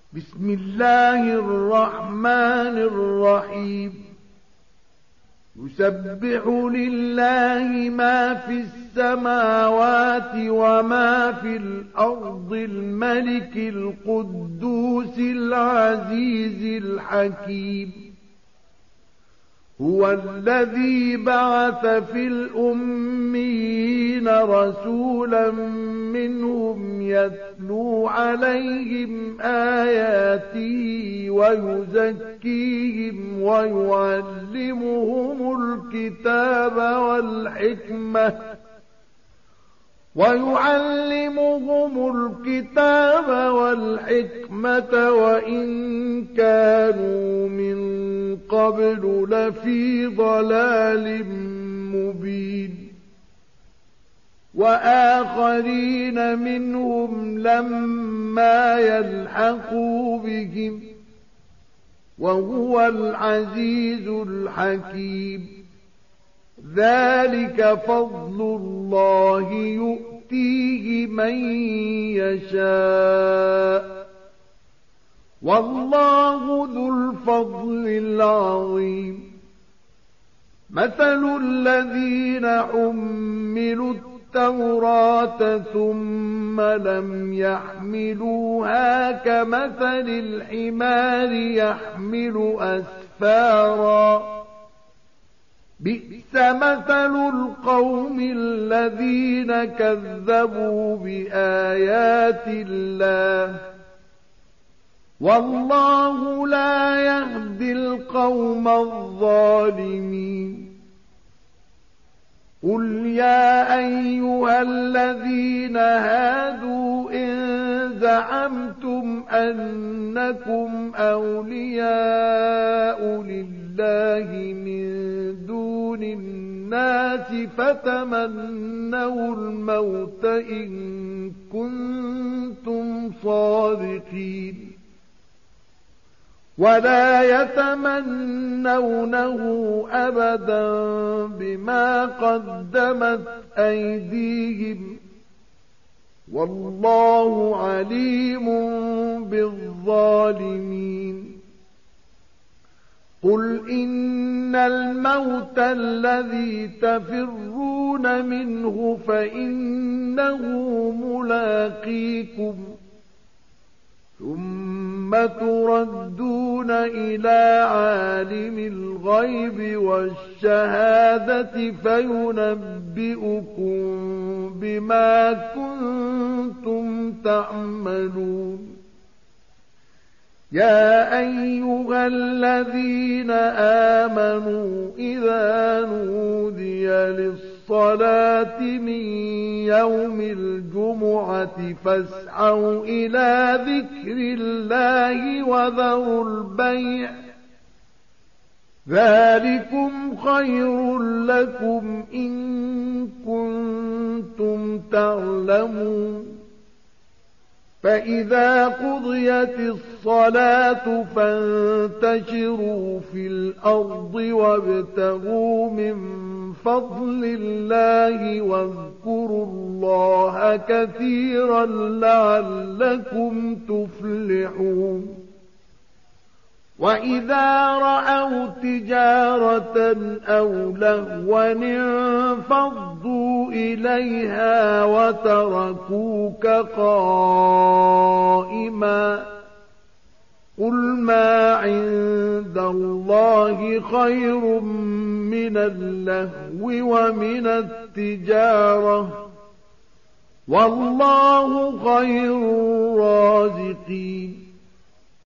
بسم الله الرحمن الرحيم يسبح لله ما في السماوات وما في الأرض الملك القدوس العزيز الحكيم هو الذي بعث في الأميين رسولا منهم يتلو عليهم آياته ويزكيهم ويعلمهم الكتاب والحكمة وإن كانوا من قبل لفي ضلال مبين وآخرين منهم لما يلحقوا بهم وهو العزيز الحكيم ذلك فضل الله يؤتيه من يشاء والله ذو الفضل العظيم مثل الذين حملوا التوراة ثم لم يحملوها كمثل الحمار يحمل أسفارا بئس مثل القوم الذين كذبوا بآيات الله والله لا يهدي القوم الظالمين قل يا أيها الذين هادوا إن زعمتم أنكم أولياء لله من دون الناس فتمنوا الموت إن كنتم صادقين ولا يتمنونه أبدا بما قدمت أيديهم والله عليم بالظالمين قل إن الموت الذي تفرون منه فإنه ملاقيكم ثم تردون إلى عالم الغيب والشهادة فينبئكم بما كنتم تعملون يا أيها الذين آمنوا إذا نودي للصلاة من يوم الجمعة فاسعوا إلى ذكر الله وذروا البيع ذلكم خير لكم إن كنتم تعلمون فإذا قضيت الصلاة فانتشروا في الأرض وابتغوا من فضل الله واذكروا الله كثيرا لعلكم تفلحون وإذا رأوا تجارة أو لهوا انفضوا إليها وتركوك قائما قل ما عند الله خير من اللهو ومن التجارة والله خير الرازقين